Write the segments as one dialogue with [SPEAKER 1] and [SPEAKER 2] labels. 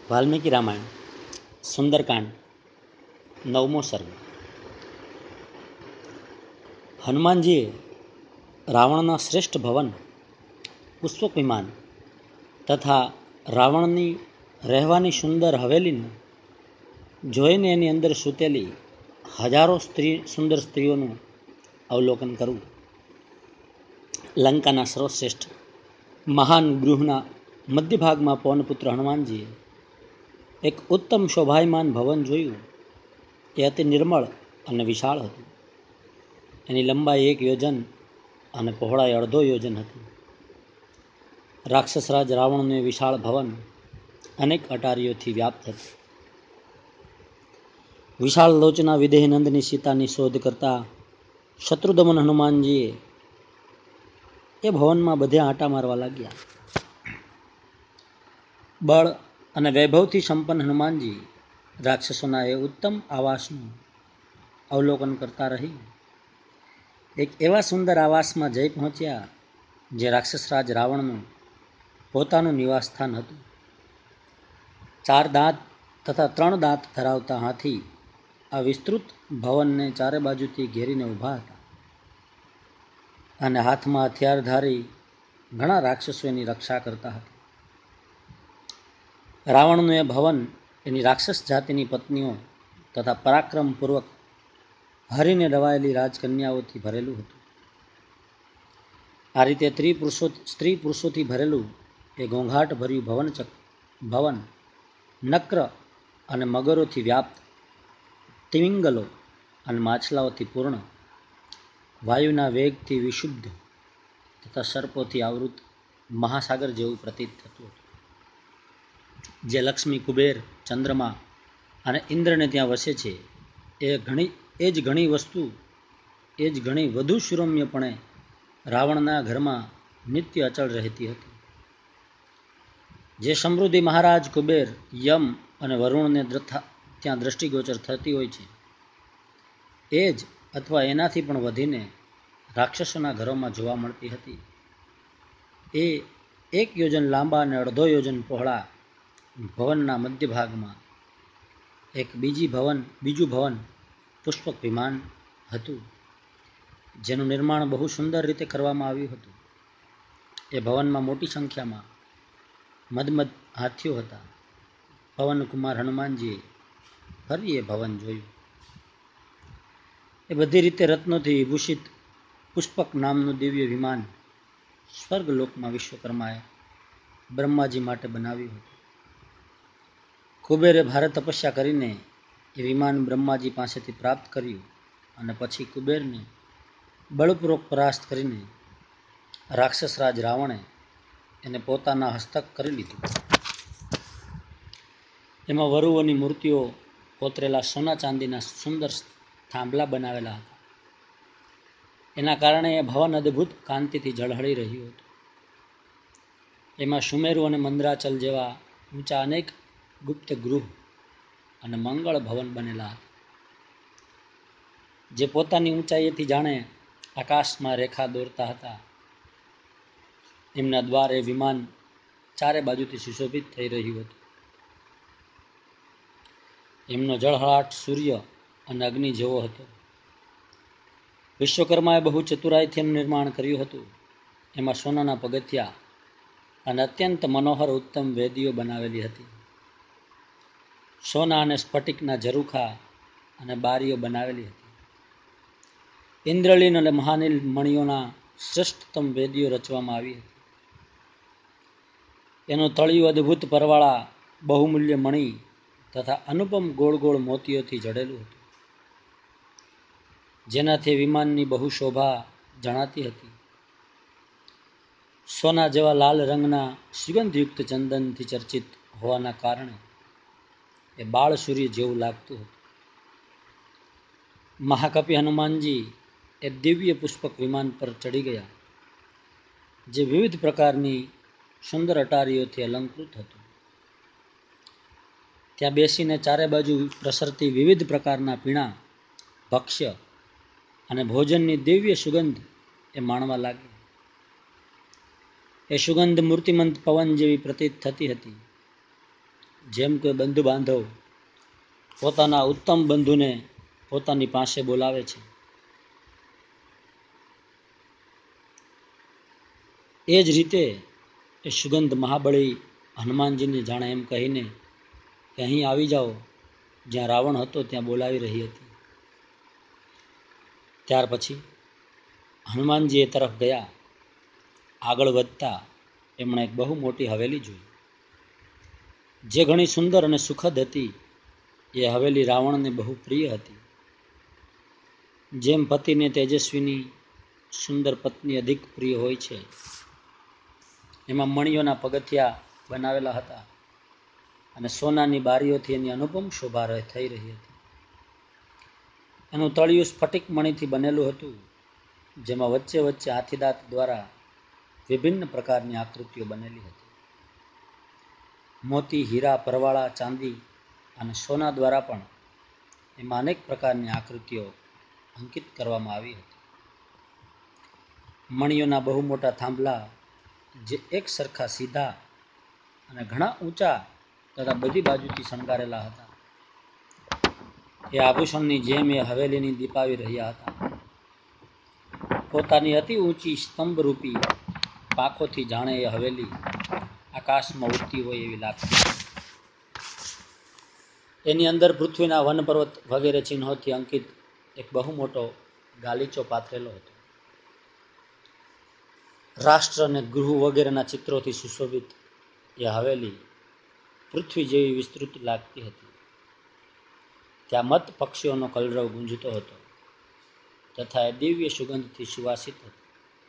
[SPEAKER 1] વાલ્મીકી રામાયણ સુંદરકાંડ 9મો સર્ગ. હનુમાનજીએ રાવણના શ્રેષ્ઠ ભવન, પુષ્પક વિમાન તથા રાવણની રહેવાની સુંદર હવેલીને જોઈને એની અંદર સૂતેલી હજારો સુંદર સ્ત્રીઓનું અવલોકન કરવું. લંકાના સર્વશ્રેષ્ઠ મહાન ગૃહના મધ્યભાગમાં પવનપુત્ર હનુમાનજીએ એક ઉત્તમ શોભાયમાન ભવન જોયું. એ અતિ નિર્મળ અને વિશાળ હતું. એની લંબાઈ 1 યોજન અને પહોળાઈ 1.5 યોજન હતી. રાક્ષસરાજ રાવણનું એ વિશાળ ભવન અનેક અટારીઓથી વ્યાપ્ત હતું. વિશાળ લોચના વિદેહી નંદની સીતાની શોધ કરતા શત્રુદમન હનુમાનજીએ એ ભવનમાં બધે આંટા મારવા લાગ્યા. બળ અને વૈભવથી સંપન્ન હનુમાનજી રાક્ષસોના એ ઉત્તમ આવાસનું અવલોકન કરતા રહી એક એવા સુંદર આવાસમાં જઈ પહોંચ્યા જે રાક્ષસરાજ રાવણનું પોતાનું નિવાસસ્થાન હતું. 4 દાંત તથા 3 દાંત ધરાવતા હાથી આ વિસ્તૃત ભવનને ચારે બાજુથી ઘેરીને ઊભા હતા અને હાથમાં હથિયારધારી ઘણા રાક્ષસો એની રક્ષા કરતા હતા. રાવણનું એ ભવન એની રાક્ષસ જાતિની પત્નીઓ તથા પરાક્રમપૂર્વક હરીને રવાયેલી રાજકન્યાઓથી ભરેલું હતું. આ રીતે સ્ત્રી પુરુષોથી ભરેલું એ ઘોંઘાટ ભર્યું ભવન નક્ર અને મગરોથી વ્યાપ્ત, તિમિંગલો અને માછલાઓથી પૂર્ણ, વાયુના વેગથી વિશુદ્ધ તથા સર્પોથી આવૃત મહાસાગર જેવું પ્રતીત થતું હતું. જે લક્ષ્મી, કુબેર, ચંદ્રમા અને ઇન્દ્રને ત્યાં વસે છે એ જ ઘણી વધુ સુરમ્યપણે રાવણના ઘરમાં નિત્ય અચળ રહેતી હતી. જે સમૃદ્ધિ મહારાજ કુબેર, યમ અને વરુણને ત્યાં દ્રષ્ટિગોચર થતી હોય છે એ જ અથવા એનાથી પણ વધીને રાક્ષસોના ઘરોમાં જોવા મળતી હતી. એ 1 યોજન લાંબા અને 1.5 યોજન પહોળા ભવનના મધ્ય ભાગમાં એક બીજું ભવન પુષ્પક વિમાન હતું જેનું નિર્માણ બહુ સુંદર રીતે કરવામાં આવ્યું હતું. એ ભવનમાં મોટી સંખ્યામાં મદમદ હાથીઓ હતા. પવનકુમાર હનુમાનજીએ ફરી એ ભવન જોયું. એ બધી રીતે રત્નોથી વિભૂષિત પુષ્પક નામનું દિવ્ય વિમાન સ્વર્ગલોકમાં વિશ્વકર્માએ બ્રહ્માજી માટે બનાવ્યું હતું. કુબેરે ભારે તપસ્યા કરીને એ વિમાન બ્રહ્માજી પાસેથી પ્રાપ્ત કર્યું અને પછી કુબેરને બળપૂર્વક પરાસ્ત કરીને રાક્ષસરાજ રાવણે એને પોતાના હસ્તક કરી લીધું. એમાં વરુઓની મૂર્તિઓ કોતરેલા સોના ચાંદીના સુંદર થાંભલા બનાવેલા હતા. એના કારણે એ ભવન અદ્ભુત કાંતિથી ઝળહળી રહ્યું હતું. એમાં સુમેરુ અને મંદરાચલ જેવા ઊંચા અનેક ગુપ્ત ગૃહ અને મંગળ ભવન બનેલા હતા જે પોતાની ઊંચાઈએથી જાણે આકાશમાં રેખા દોરતા હતા. એમના દ્વારે વિમાન ચારે બાજુથી સુશોભિત થઈ રહ્યું હતું. એમનો ઝળહળાટ સૂર્ય અને અગ્નિ જેવો હતો. વિશ્વકર્માએ બહુ ચતુરાઈથી એનું નિર્માણ કર્યું હતું. એમાં સોનાના પગથિયા અને અત્યંત મનોહર ઉત્તમ વેદીઓ બનાવેલી હતી. સોના અને સ્ફટિકના ઝરૂખા અને બારીઓ બનાવેલી હતી. ઇન્દ્રલીન અને મહાનીલ મણિઓના શ્રેષ્ઠતમ વેદીઓ રચવામાં આવી હતી. એનું તળિયું અદ્ભુત પરવાળા બહુમૂલ્ય મણિ તથા અનુપમ ગોળ ગોળ મોતીઓથી જડેલું હતું જેનાથી વિમાનની બહુ શોભા જણાતી હતી. સોના જેવા લાલ રંગના સુગંધયુક્ત ચંદનથી ચર્ચિત હોવાના કારણે એ બાળ સૂર્ય જેવું લાગતું હતું. મહાકપિ હનુમાનજી એ દિવ્ય પુષ્પક વિમાન પર ચડી ગયા જે વિવિધ પ્રકારની સુંદર અટારીઓથી અલંકૃત હતું. ત્યાં બેસીને ચારે બાજુ પ્રસરતી વિવિધ પ્રકારના પીણા, ભક્ષ્ય અને ભોજનની દિવ્ય સુગંધ એ માણવા લાગ્યા. એ સુગંધ મૂર્તિમંત પવન જેવી પ્રતીત થતી હતી. જેમ કે બંધુ બાંધવ પોતાના ઉત્તમ બંધુને પોતાની પાસે બોલાવે છે, એ જ રીતે એ સુગંધ મહાબળી હનુમાનજીને જાણે એમ કહીને કે અહીં આવી જાઓ, જ્યાં રાવણ હતો ત્યાં બોલાવી રહી હતી. ત્યાર પછી હનુમાનજી એ તરફ ગયા. આગળ વધતા એમણે એક બહુ મોટી હવેલી જોઈ, જે ઘણી સુંદર અને સુખદ હતી. એ હવેલી રાવણને બહુ પ્રિય હતી. જેમ પતિને તેજસ્વીની સુંદર પત્ની અધિક પ્રિય હોય છે, એમાં મણિયોના પગથિયા બનાવેલા હતા અને સોનાની બારીઓથી એની અનુપમ શોભા થઈ રહી હતી. એનું તળિયું સ્ફટિક મણીથી બનેલું હતું, જેમાં વચ્ચે વચ્ચે હાથીદાંત દ્વારા વિભિન્ન પ્રકારની આકૃતિઓ બનેલી હતી. મોતી, હીરા, પરવાળા, ચાંદી અને સોના દ્વારા પણ એમાં અનેક પ્રકારની આકૃતિઓ અંકિત કરવામાં આવી હતી. મણિયોના બહુ મોટા થાંભલા, જે એક સરખા સીધા અને ઘણા ઊંચા તથા બધી બાજુથી શણગારેલા હતા, એ આભૂષણની જેમ એ હવેલીની દીપાવી રહ્યા હતા. પોતાની અતિ ઊંચી સ્તંભરૂપી પાંખોથી જાણે એ હવેલી આકાશમાં ઉડતી હોય એવી લાગતી. એની અંદર પૃથ્વીના વન પર્વત વગેરે ચિહ્નોથી અંકિત એક બહુ મોટો ગાલીચો પાથરેલો હતો. રાષ્ટ્ર અને ગૃહ વગેરેના ચિત્રોથી સુશોભિત એ હવેલી પૃથ્વી જેવી વિસ્તૃત લાગતી હતી. ત્યાં મત પક્ષીઓનો કલરવ ગુંજતો હતો તથા એ દિવ્ય સુગંધથી સુવાસિત હતી.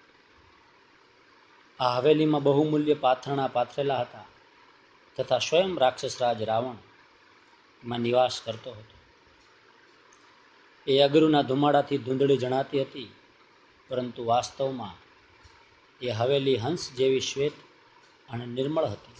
[SPEAKER 1] આ હવેલીમાં બહુમૂલ્ય પાથરણા પાથરેલા હતા તથા સ્વયં રાક્ષસરાજ રાવણ માં નિવાસ કરતો હતો. એ અગરુના ધુમાડાથી ધૂંધળી જણાતી હતી, પરંતુ વાસ્તવમાં એ હવેલી હંસ જેવી શ્વેત અને નિર્મળ હતી.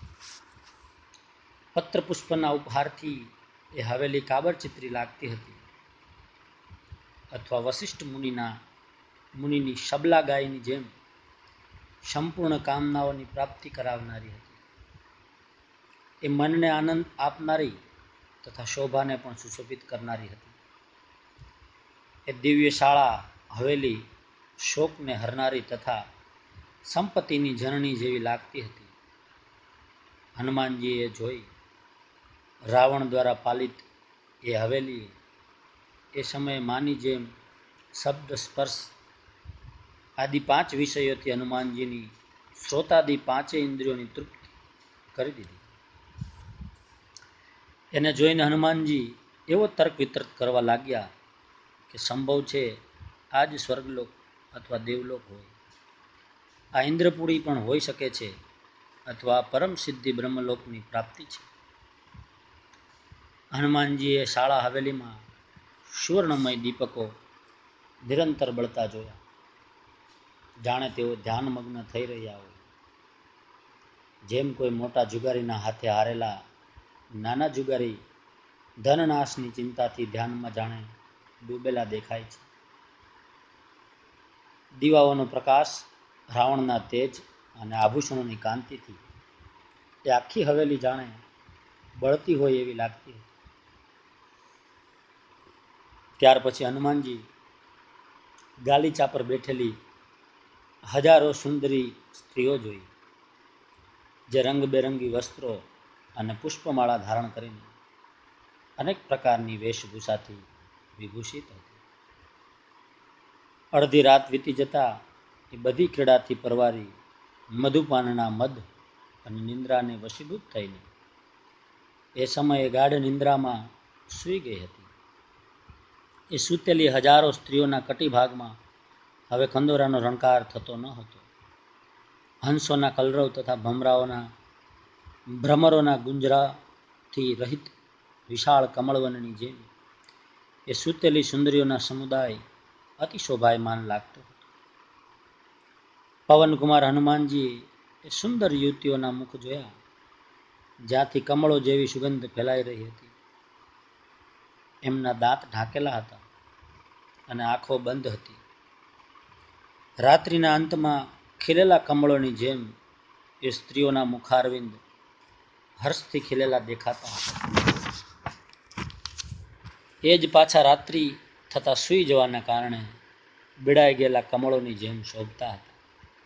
[SPEAKER 1] પત્ર પુષ્પના ઉપહારથી એ હવેલી કાબરચિત્રી લાગતી હતી, અથવા વશિષ્ઠ મુનિની શબલા ગાયની જેમ સંપૂર્ણ કામનાઓની પ્રાપ્તિ કરાવનારી હતી. એ મનને આનંદ આપનારી તથા શોભાને પણ સુશોભિત કરનારી હતી. એ દિવ્ય શાળા હવેલી શોકને હરનારી તથા સંપત્તિની જનની જેવી લાગતી હતી. હનુમાનજીએ જોઈ રાવણ દ્વારા પાલિત એ હવેલી એ સમયે માની જેમ શબ્દ, સ્પર્શ આદિ 5 વિષયોથી હનુમાનજીની શ્રોતાદિ 5 ઇન્દ્રિયોની તૃપ્તિ કરી દીધી. એને જોઈને હનુમાનજી એવો તર્ક વિતર્ક કરવા લાગ્યા કે સંભવ છે આ જ સ્વર્ગલોક અથવા દેવલોક હોય. આ ઇન્દ્રપુરી પણ હોઈ શકે છે, અથવા પરમ સિદ્ધિ બ્રહ્મલોકની પ્રાપ્તિ છે. હનુમાનજીએ શાળા હવેલીમાં સુવર્ણમય દીપકો નિરંતર બળતા જોયા, જાણે તેઓ ધ્યાનમગ્ન થઈ રહ્યા હોય. જેમ કોઈ મોટા જુગારીના હાથે હારેલા નાના જુગારી ધનનાશની ચિંતાથી ધ્યાનમાં જાણે ડૂબેલા દેખાય છે. દીવાઓનો પ્રકાશ, રાવણના તેજ અને આભૂષણોની કાંતિથી એ આખી હવેલી જાણે બળતી હોય એવી લાગતી હતી. ત્યાર પછી હનુમાનજી ગાલીચા પર બેઠેલી હજારો સુંદરી સ્ત્રીઓ જોઈ, જે રંગબેરંગી વસ્ત્રો અને પુષ્પમાળા ધારણ કરીને અનેક પ્રકારની વેશભૂષાથી વિભૂષિત હતી. અડધી રાત વીતી જતા એ બધી ક્રીડાથી પરવારી મધુપાનના મદ અને નિંદ્રાને વશીભૂત થઈને એ સમયે ગાઢ નિંદ્રામાં સૂઈ ગઈ હતી. એ સૂતેલી હજારો સ્ત્રીઓના કટિભાગમાં હવે કંદોરાનો રણકાર થતો ન હતો. હંસોના કલરવ તથા ભ્રમરોના ગુંજરાથી રહિત વિશાળ કમળવનની જેમ એ સૂતેલી સુંદરીઓના સમુદાય અતિ શોભાયમાન લાગતો હતો. પવનકુમાર હનુમાનજીએ એ સુંદર યુવતીઓના મુખ જોયા, જ્યાંથી કમળો જેવી સુગંધ ફેલાઈ રહી હતી. એમના દાંત ઢાંકેલા હતા અને આંખો બંધ હતી. રાત્રિના અંતમાં ખીલેલા કમળોની જેમ એ સ્ત્રીઓના મુખારવિંદ હર્ષથી ખીલેલા દેખાતા હતા. એ જ પાછા રાત્રિ થતાં સૂઈ જવાના કારણે બીડાઈ ગયેલા કમળોની જેમ શોભતા હતા.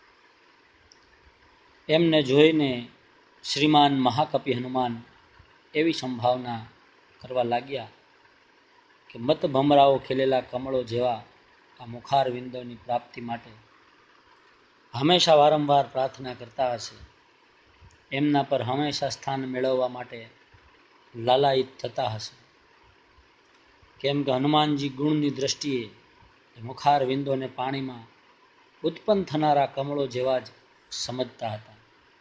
[SPEAKER 1] એમને જોઈને શ્રીમાન મહાકપિ હનુમાન એવી સંભાવના કરવા લાગ્યા કે મત ભમરાઓ ખીલેલા કમળો જેવા આ મુખાર વિંદોની પ્રાપ્તિ માટે હંમેશા વારંવાર પ્રાર્થના કરતા હશે. એમના પર હંમેશા સ્થાન મેળવવા માટે લાલાયિત થતા હશે. કેમ કે હનુમાનજી ગુણની દ્રષ્ટિએ મુખાર વિંદોને પાણીમાં ઉત્પન્ન થનારા કમળો જેવા જ સમજતા હતા.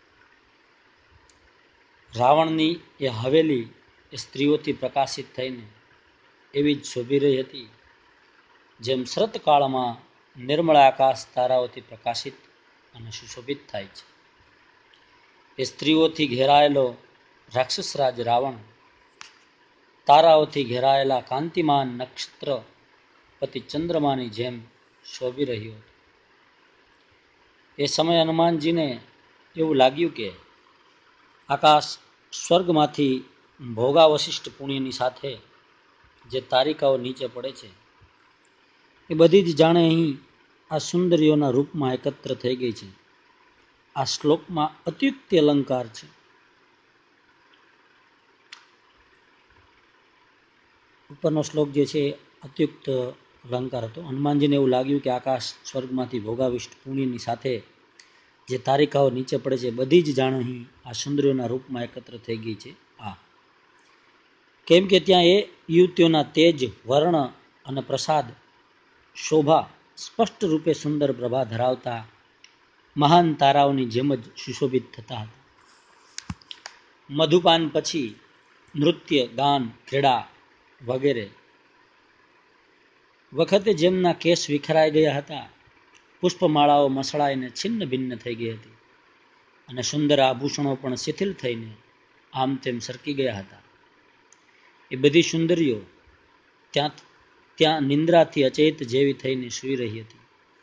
[SPEAKER 1] રાવણની એ હવેલી એ સ્ત્રીઓથી પ્રકાશિત થઈને એવી જ શોભી રહી હતી જેમ શરતકાળમાં નિર્મળ આકાશ તારાઓથી પ્રકાશિત અને સુશોભિત થાય છે. એ સ્ત્રીઓથી ઘેરાયેલો રાક્ષસરાજ રાવણ તારાઓથી ઘેરાયેલા કાંતિમાન નક્ષત્ર પતિ ચંદ્રમાની જેમ શોભી રહ્યો હતો. એ સમયે હનુમાનજીને એવું લાગ્યું કે આકાશ સ્વર્ગમાંથી ભોગાવશિષ્ટ પુણ્યની સાથે જે તારિકાઓ નીચે પડે છે એ બધી જ જાણે અહીં આ સુંદરીઓના રૂપમાં એકત્ર થઈ ગઈ છે. આ શ્લોકમાં અત્યુક્તિ અલંકાર છે. ઉપરનો શ્લોક જે છે અત્યુક્ત અલંકાર હતો. હનુમાનજીને એવું લાગ્યું કે આકાશ સ્વર્ગમાંથી ભોગાવિષ્ટ પુણ્યની સાથે જે તારિકાઓ નીચે પડે છે બધી જ જાણ અહીં આ સુંદરીઓના રૂપમાં એકત્ર થઈ ગઈ છે. કેમ કે ત્યાં એ યુવતીઓના તેજ, વર્ણ અને પ્રસાદ, શોભા સ્પષ્ટ રૂપે સુંદર પ્રભા ધરાવતા મહાન તારાઓની જેમ જ સુશોભિત થતા હતા. મધુપાન પછી નૃત્ય, ગાન, ક્રીડા વગેરે વખતે જેમના કેસ વિખરાઈ ગયા હતા, પુષ્પમાળાઓ મસળાઈને છિન્ન ભિન્ન થઈ ગઈ હતી અને સુંદર આભૂષણો પણ શિથિલ થઈને આમ તેમ સરકી ગયા હતા. એ બધી સુંદરીઓ ત્યાં નિંદ્રાથી અચેત જેવી થઈને સૂઈ રહી હતી.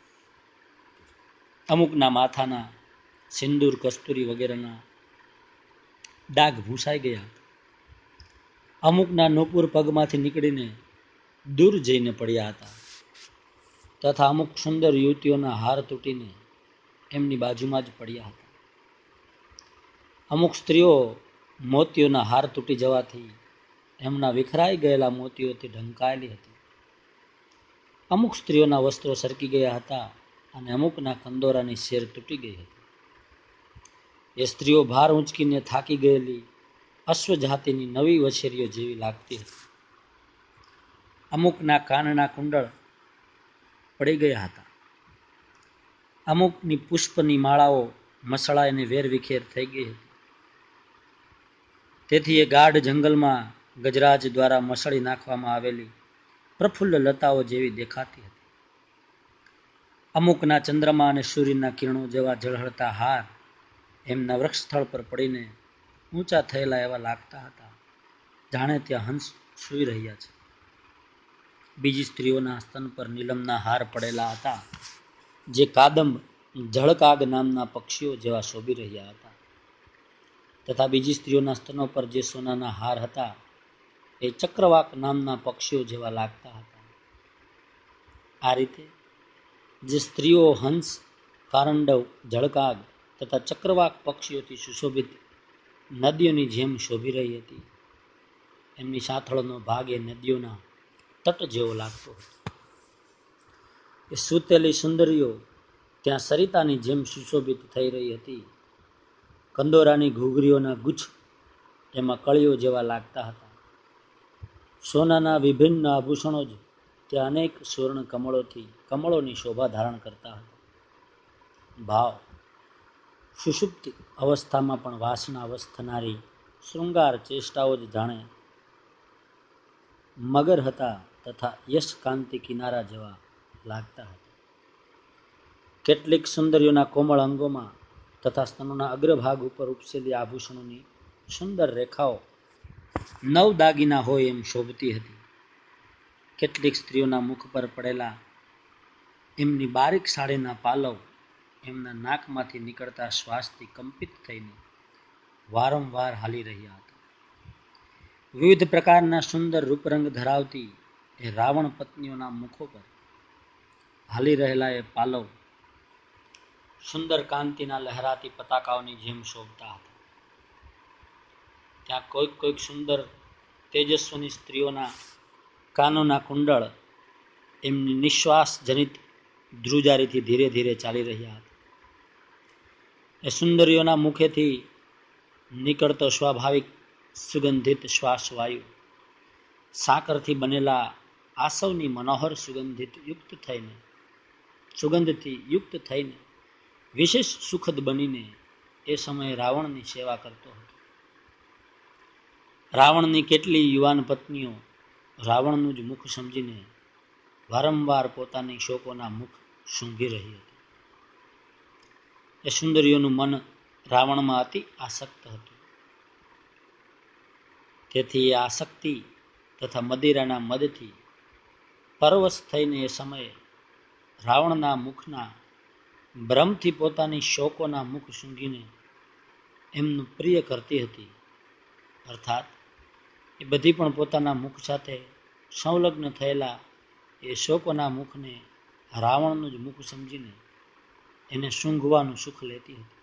[SPEAKER 1] અમુકના માથાના સિંદૂર, કસ્તુરી વગેરેના ડાઘ ભૂંસાઈ ગયા હતા. અમુકના નૂપુર પગમાંથી નીકળીને દૂર જઈને પડ્યા હતા તથા અમુક સુંદર યુવતીઓના હાર તૂટીને એમની બાજુમાં જ પડ્યા હતા. અમુક સ્ત્રીઓ મોતીઓના હાર તૂટી જવાથી એમના વિખરાઈ ગયેલા મોતીઓથી ઢંકાયેલી હતી. અમુક સ્ત્રીઓના વસ્ત્રો સરકી ગયા હતા અને અમુકના કંદોરાની શેર તૂટી ગઈ હતી. એ સ્ત્રીઓ ભાર ઊંચકીને થાકી ગયેલી અશ્વ જાતિની નવી વછેરીઓ જેવી લાગતી હતી. અમુકના કાનના કુંડળ પડી ગયા હતા. અમુકની પુષ્પની માળાઓ મસળાઈને વેરવિખેર થઈ ગઈ હતી. તેથી એ ગાઢ જંગલમાં ગજરાજ દ્વારા મસળી નાખવામાં આવેલી પ્રફુલ્લ લતાઓ જેવી દેખાતી હતી. અમુકના ચંદ્રમા અને સૂર્યના કિરણો જેવા ઝળહળતા હાર એમના વૃક્ષ સ્થળ પર પડીને ઊંચા થયેલા એવા લાગતા હતા, જાણે ત્યાં હંસ સૂઈ રહ્યા છે. બીજી સ્ત્રીઓના સ્તન પર નીલમના હાર પડેલા હતા, જે કાદંબ, જળકાગ નામના પક્ષીઓ જેવા શોભી રહ્યા હતા. તથા બીજી સ્ત્રીઓના સ્તનો પર જે સોનાના હાર હતા એ ચક્રવાક નામના પક્ષીઓ જેવા લાગતા હતા. આ રીતે જે સ્ત્રીઓ હંસ, કારંડવ, જળકાગ તથા ચક્રવાક પક્ષીઓથી સુશોભિત નદીઓની જેમ શોભી રહી હતી, એમની સાથળનો ભાગ એ નદીઓના તટ જેવો લાગતો હતો. એ સૂતેલી સુંદરીઓ ત્યાં સરિતાની જેમ સુશોભિત થઈ રહી હતી. કંદોરાની ઘૂઘરીઓના ગુચ્છ એમાં કળીઓ જેવા લાગતા હતા. સોનાના વિભિન્ન આભૂષણો જ ત્યાં અનેક સુવર્ણ કમળોની શોભા ધારણ કરતા હતા. ભાવ સુષુપ્તિ અવસ્થામાં પણ વાસના વશ થનારી શૃંગાર ચેષ્ટાઓ જ જાણે મગર હતા તથા યશ કાંતિ કિનારા જેવા લાગતા હતા. કેટલીક સુંદરીઓના કોમળ અંગોમાં તથા સ્તનોના અગ્રભાગ ઉપર ઉપસેલી આભૂષણોની સુંદર રેખાઓ નવ દાગીના હોય એમ શોભતી હતી. કેટલીક સ્ત્રીઓના મુખ પર પડેલા એમની બારીક સાડીના પાલવ એમના નાકમાંથી નીકળતા શ્વાસથી કંપિત થઈને વારંવાર હાલી રહ્યા હતા. વિવિધ પ્રકારના સુંદર રૂપરંગ ધરાવતી એ રાવણ પત્નીઓના મુખો પર હાલી રહેલા એ પાલવ સુંદર કાંતિના લહેરાતી પતાકાઓની જેમ શોભતા હતા. ત્યાં કોઈક સુંદર તેજસ્વીની સ્ત્રીઓના કાનોના કુંડળ એમની નિશ્વાસ જનિત ધ્રુજારીથી ધીરે ધીરે ચાલી રહ્યા હતા. એ સુંદરીઓના મુખેથી નીકળતો સ્વાભાવિક સુગંધિત શ્વાસવાયુ સાકરથી બનેલા આસવની મનોહર સુગંધથી યુક્ત થઈને વિશેષ સુખદ બનીને એ સમયે રાવણની સેવા કરતો હતો. રાવણની કેટલી યુવાન પત્નીઓ રાવણનું જ મુખ સમજીને વારંવાર પોતાની શોકોના મુખ સૂંઘી રહી હતી. એ સુંદરીઓનું મન રાવણમાં અતિ આસક્ત હતું. તેથી એ આસક્તિ તથા મદિરાના મદથી પરવશ થઈને એ સમયે રાવણના મુખના ભ્રમથી પોતાની શોકોના મુખ સૂંઘીને એમનું પ્રિય કરતી હતી. અર્થાત એ બધી પણ પોતાના મુખ સાથે સંલગ્ન થયેલા એ શોકોના મુખને રાવણનું જ મુખ સમજીને એને સૂંઘવાનું સુખ લેતી હતી.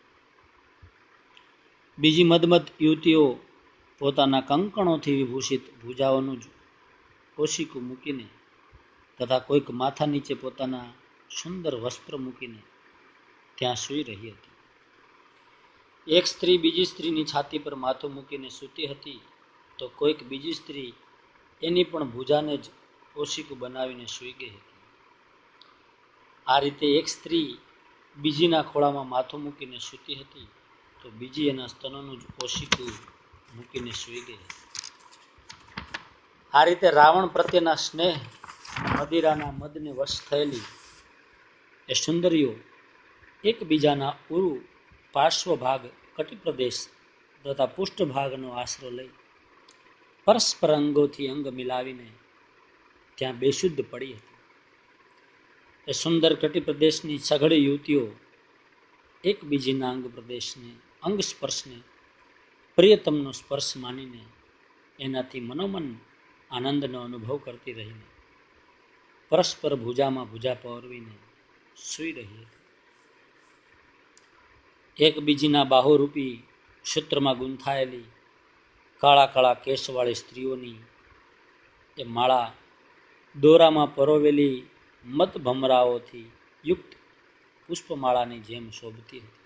[SPEAKER 1] બીજી મદમદ યુવતીઓ પોતાના કંકણોથી વિભૂષિત ભુજાઓનું જ ઓશિકું મૂકીને તથા કોઈક માથા નીચે પોતાના સુંદર વસ્ત્ર મૂકીને ત્યાં સૂઈ રહી હતી. એક સ્ત્રી બીજી સ્ત્રીની છાતી પર માથું મૂકીને સૂતી હતી, તો કોઈક બીજી સ્ત્રી એની પણ ભુજાને જ ઓશિકું બનાવીને સૂઈ ગઈ હતી. આ રીતે એક સ્ત્રી બીજીના ખોળામાં માથું મૂકીને સૂતી હતી, તો બીજી એના સ્તનોનું જ ઓશિકું મૂકીને સૂઈ ગઈ હતી. આ રીતે રાવણ પ્રત્યેના સ્નેહ મદિરાના મદને વશ થયેલી એ સુંદરીઓ એકબીજાના ઉરુ પાર્શ્વભાગ કટિપ્રદેશ તથા પૃષ્ઠભાગનો આશરો લઈ પરસ્પર અંગોથી અંગ મિલાવીને ત્યાં બેશુદ્ધ પડી હતી. એ સુંદર કટિપ્રદેશની સઘળી યુવતીઓ એકબીજીના અંગ સ્પર્શને પ્રિયતમનો સ્પર્શ માનીને એનાથી મનોમન આનંદનો અનુભવ કરતી રહીને પરસ્પર ભુજામાં ભુજા પરોવીને સૂઈ રહી હતી. એકબીજીના બાહુરૂપી સૂત્રમાં ગૂંથાયેલી કાળા કેશવાળી સ્ત્રીઓની એ માળા દોરામાં પરોવેલી મતભમરાઓથી યુક્ત પુષ્પમાળાની જેમ શોભતી હતી.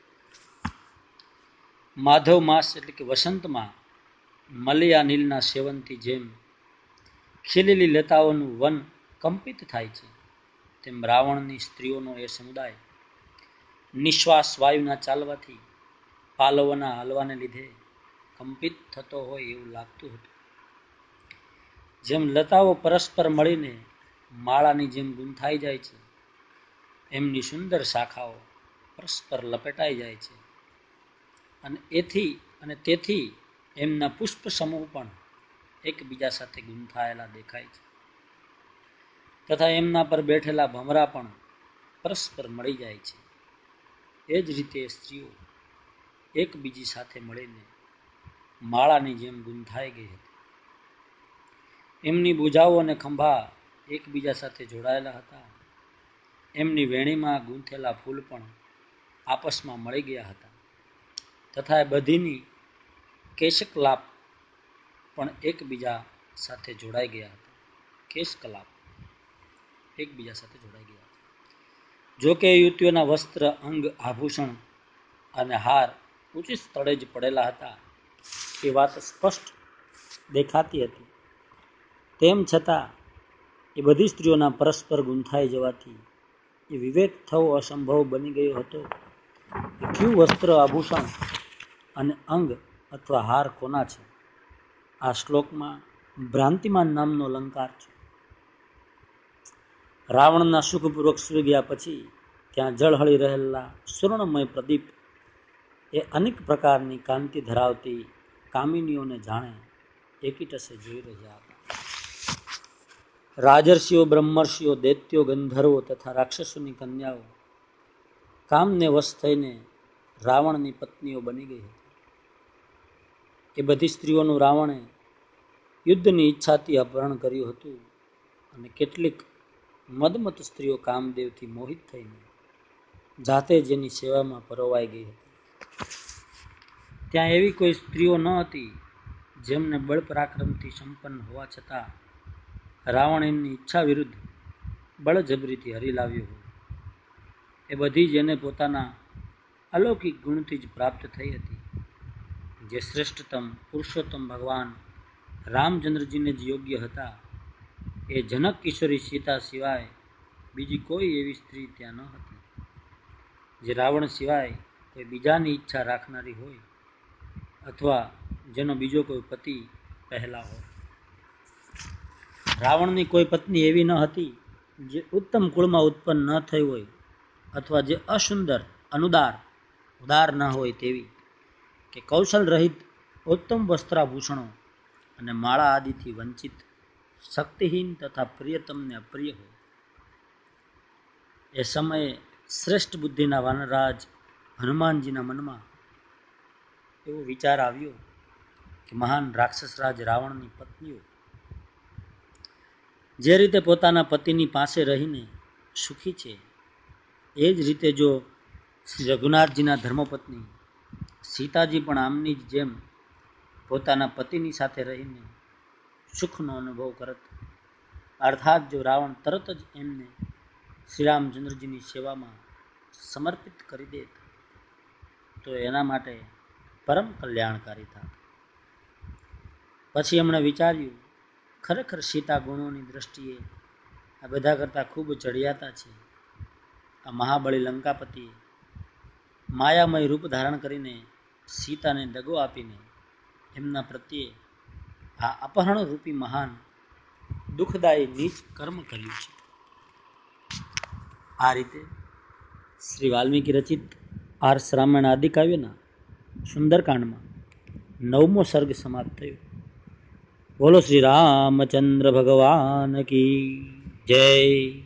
[SPEAKER 1] માધવ માસ એટલે કે વસંતમાં મલયા નીલના સેવનથી જેમ ખીલેલી લતાઓનું વન કંપિત થાય છે, તેમ રાવણની સ્ત્રીઓનો એ સમુદાય નિશ્વાસ વાયુના ચાલવાથી પાલવોના હલવાને લીધે કંપિત થતો હોય એવું લાગતું હતું. જેમ લતાઓ પરસ્પર મળીને માળાની જેમ ગૂંથાઈ જાય છે, એમની સુંદર શાખાઓ પરસ્પર લપેટાઈ જાય છે અને તેથી એમના પુષ્પ સમૂહ પણ એકબીજા સાથે ગૂંથાયેલા દેખાય છે તથા એમના પર બેઠેલા ભમરા પણ પરસ્પર મળી જાય છે. એ જ રીતે સ્ત્રીઓ એકબીજી સાથે મળીને માળાની જેમ ગૂંથાઈ ગઈ હતી. એમની ભુજાઓ અને ખંભા એકબીજા સાથે જોડાયેલા હતા. એમની વેણીમાં ગૂંથેલા ફૂલ પણ આપસમાં મળી ગયા હતા તથા એ બધીની કેશકલાપ પણ એકબીજા સાથે જોડાઈ ગયા હતા. કેશકલાપ એકબીજા સાથે જોડાઈ ગયા હતા. જો કે યુવતીઓના વસ્ત્ર, અંગ, આભૂષણ અને હાર ઉચિત સ્થળે જ પડેલા હતા એ વાત સ્પષ્ટ દેખાતી હતી. તેમ છતાં એ બધી સ્ત્રીઓના પરસ્પર ગૂંથાઈ જવાથી એ વિવેક થવો અસંભવ બની ગયો હતો કે કયું વસ્ત્ર, આભૂષણ અને અંગ અથવા હાર કોના છે. આ શ્લોકમાં ભ્રાંતિમાન નામનો અલંકાર છે. રાવણના સુખપૂર્વક સૂઈ ગયા પછી ત્યાં ઝળહળી રહેલા સ્વર્ણમય પ્રદીપ એ અનેક પ્રકારની કાંતિ ધરાવતી કામિનીઓને જાણે એકીટસે જોઈ રહ્યા હતા. રાજર્ષિઓ, બ્રહ્મર્ષિઓ, દૈત્યો, ગંધર્વો તથા રાક્ષસોની કન્યાઓ કામને વશ થઈને રાવણની પત્નીઓ બની ગઈ હતી. કે બધી સ્ત્રીઓનું રાવણે યુદ્ધની ઈચ્છાથી અપહરણ કર્યું હતું અને કેટલીક મદમત સ્ત્રીઓ કામદેવથી મોહિત થઈને જાતે જ એની સેવામાં પરોવાઈ ગઈ હતી. ત્યાં એવી કોઈ સ્ત્રીઓ ન હતી જેમને બળ પરાક્રમથી સંપન્ન હોવા છતાં રાવણ એમની ઈચ્છા વિરુદ્ધ બળજબરીથી હરી લાવ્યો હોય. એ બધી જ એને પોતાના અલૌકિક ગુણથી જ પ્રાપ્ત થઈ હતી, જે શ્રેષ્ઠતમ પુરુષોત્તમ ભગવાન રામચંદ્રજીને જ યોગ્ય હતા. એ જનક કિશોરી સીતા સિવાય બીજી કોઈ એવી સ્ત્રી ત્યાં ન હતી જે રાવણ સિવાય કોઈ બીજાની ઈચ્છા રાખનારી હોય અથવા જેનો બીજો કોઈ પતિ પહેલા હોય. રાવણની કોઈ પત્ની એવી ન હતી જે ઉત્તમ કુળમાં ઉત્પન્ન ન થઈ હોય અથવા જે અસુંદર, ઉદાર ન હોય તેવી, કે કૌશલ રહિત ઉત્તમ વસ્ત્રાભૂષણો અને માળા આદિથી વંચિત, શક્તિહીન તથા પ્રિયતમને અપ્રિય હોય. એ સમયે શ્રેષ્ઠ બુદ્ધિના વાનરાજ હનુમાનજીના મનમાં એવો વિચાર આવ્યો કે મહાન રાક્ષસરાજ રાવણની પત્નીઓ જે રીતે પોતાના પતિની પાસે રહીને સુખી છે, એ જ રીતે જો શ્રી રઘુનાથજીના ધર્મપત્ની સીતાજી પણ આમની જ જેમ પોતાના પતિની સાથે રહીને સુખનો અનુભવ કરત, અર્થાત જો રાવણ તરત જ એમને શ્રી રામચંદ્રજીની સેવામાં સમર્પિત કરી દેત તો એના માટે પરમ કલ્યાણકારી થાત. પછી એમણે વિચાર્યું, ખરેખર સીતા ગુણોની દ્રષ્ટિએ આ બધા કરતાં ખૂબ ચડિયાતા છે. આ મહાબળી લંકાપતિએ માયામય રૂપ ધારણ કરીને સીતાને દગો આપીને એમના પ્રત્યે આ અપહરણ રૂપી મહાન દુઃખદાયી નીચ કર્મ કર્યું છે. આ રીતે શ્રી વાલ્મીકી રચિત આર્ષ રામાયણ આદિ કાવ્યના સુંદરકાંડમાં 9મો સર્ગ સમાપ્ત થયો. બોલો શ્રી રામચંદ્ર ભગવાન કી જય.